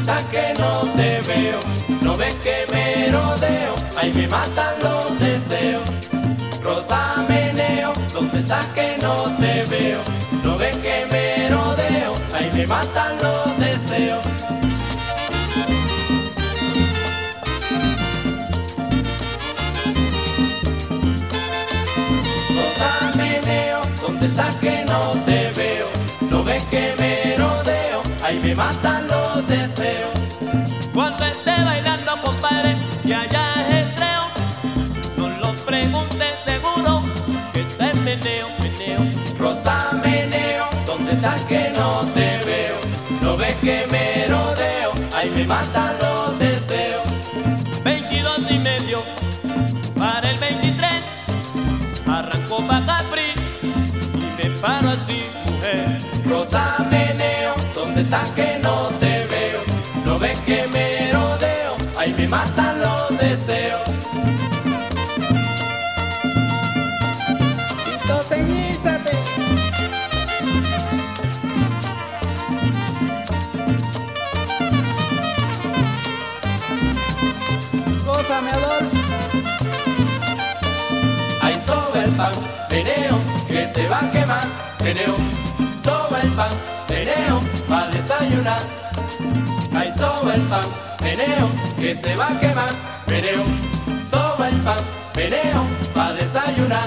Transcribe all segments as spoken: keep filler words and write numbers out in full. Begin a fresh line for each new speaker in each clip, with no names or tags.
estás que no te veo? ¿No ves que me rodeo? Ahí me matan los deseos. Rosa meneo, ¿dónde estás que no te veo? ¿No ves que me rodeo? Ahí me matan los deseos. Rosa meneo, ¿dónde estás que no te veo? ¿No ves que me rodeo? Ahí me matan los deseos.
Cuando esté bailando, compadre, y allá es estreo, no lo preguntes, seguro que se meneo, meneo.
Rosa meneo, ¿dónde estás que no te veo? ¿No ves que me rodeo? Ahí me matan los deseos.
veintidós y medio para el veintitrés, arrancó pa' Capri y me paro así, mujer.
Rosa meneo, ¿dónde estás que no te veo? ¿No ves que me rodeo? Ahí me matan los deseos.
Entonces guízate. Gózame, Adolfo.
Ahí soba el pan, meneo, que se va a quemar. Meneo, soba el pan, meneo, pa' desayunar. Ahí soba el pan, meneo, que se va a quemar. Meneo, soba el pan, meneo, pa' desayunar.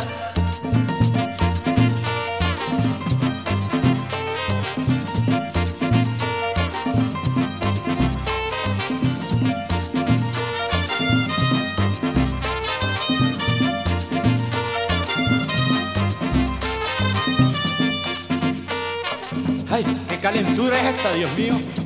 Ay, qué calentura es esta, Dios mío.